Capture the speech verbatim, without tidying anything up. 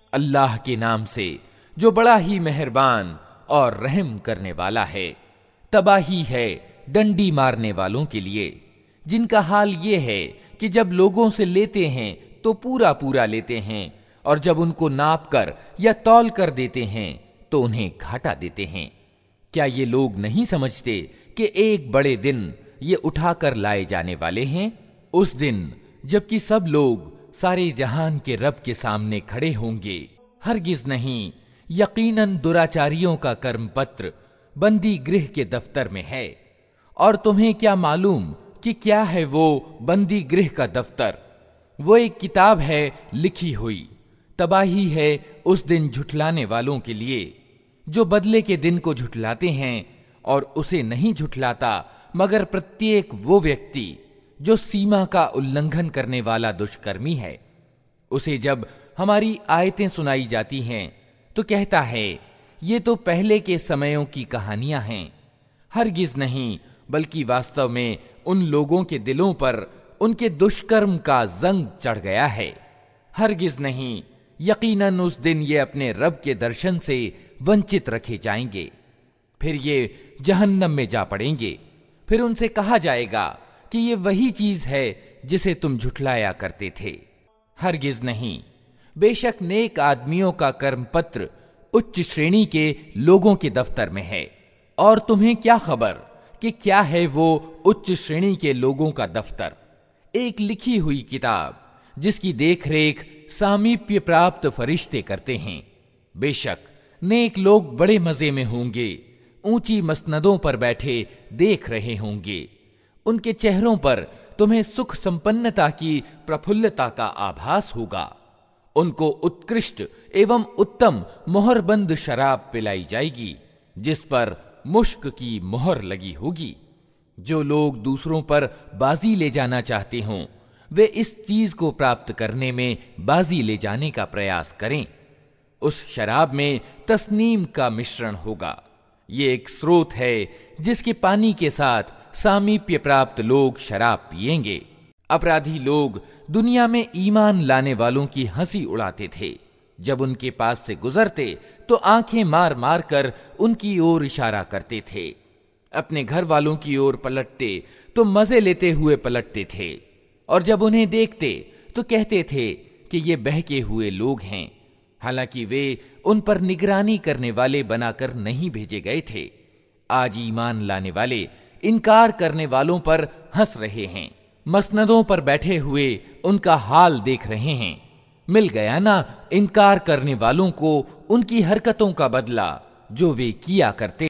अल्लाह के नाम से जो बड़ा ही मेहरबान और रहम करने वाला है। तबाही है डंडी मारने वालों के लिए, जिनका हाल ये है कि जब लोगों से लेते हैं तो पूरा पूरा लेते हैं, और जब उनको नाप कर या तौल कर देते हैं तो उन्हें घाटा देते हैं। क्या ये लोग नहीं समझते कि एक बड़े दिन ये उठाकर लाए जाने वाले हैं? उस दिन जबकि सब लोग सारे जहान के रब के सामने खड़े होंगे। हरगिज नहीं, यकीनन दुराचारियों का कर्म पत्र बंदी गृह के दफ्तर में है। और तुम्हें क्या मालूम कि क्या है वो बंदी गृह का दफ्तर? वो एक किताब है लिखी हुई। तबाही है उस दिन झुठलाने वालों के लिए, जो बदले के दिन को झुठलाते हैं और उसे नहीं झुठलाता मगर प्रत्येक वो व्यक्ति जो सीमा का उल्लंघन करने वाला दुष्कर्मी है। उसे जब हमारी आयतें सुनाई जाती हैं तो कहता है, ये तो पहले के समयों की कहानियां हैं। हरगिज नहीं, बल्कि वास्तव में उन लोगों के दिलों पर उनके दुष्कर्म का जंग चढ़ गया है। हरगिज नहीं, यकीनन उस दिन ये अपने रब के दर्शन से वंचित रखे जाएंगे। फिर ये जहन्नम में जा पड़ेंगे। फिर उनसे कहा जाएगा कि ये वही चीज है जिसे तुम झुठलाया करते थे। हरगिज नहीं, बेशक नेक आदमियों का कर्म पत्र उच्च श्रेणी के लोगों के दफ्तर में है। और तुम्हें क्या खबर कि क्या है वो उच्च श्रेणी के लोगों का दफ्तर? एक लिखी हुई किताब जिसकी देखरेख सामीप्य प्राप्त फरिश्ते करते हैं। बेशक नेक लोग बड़े मजे में होंगे, ऊंची मसनदों पर बैठे देख रहे होंगे। उनके चेहरों पर तुम्हें सुख संपन्नता की प्रफुल्लता का आभास होगा। उनको उत्कृष्ट एवं उत्तम मोहरबंद शराब पिलाई जाएगी, जिस पर मुश्क की मोहर लगी होगी। जो लोग दूसरों पर बाजी ले जाना चाहते हों, वे इस चीज को प्राप्त करने में बाजी ले जाने का प्रयास करें। उस शराब में तस्नीम का मिश्रण होगा। ये एक स्रोत है जिसके पानी के साथ सामीप्य प्राप्त लोग शराब पिएंगे। अपराधी लोग दुनिया में ईमान लाने वालों की हंसी उड़ाते थे। जब उनके पास से गुजरते तो आंखें मार मार कर उनकी ओर इशारा करते थे। अपने घर वालों की ओर पलटते तो मजे लेते हुए पलटते थे, और जब उन्हें देखते तो कहते थे कि ये बहके हुए लोग हैं, हालांकि वे उन पर निगरानी करने वाले बनाकर नहीं भेजे गए थे। आज ईमान लाने वाले इनकार करने वालों पर हंस रहे हैं, मसनदों पर बैठे हुए उनका हाल देख रहे हैं। मिल गया ना इनकार करने वालों को उनकी हरकतों का बदला जो वे किया करते।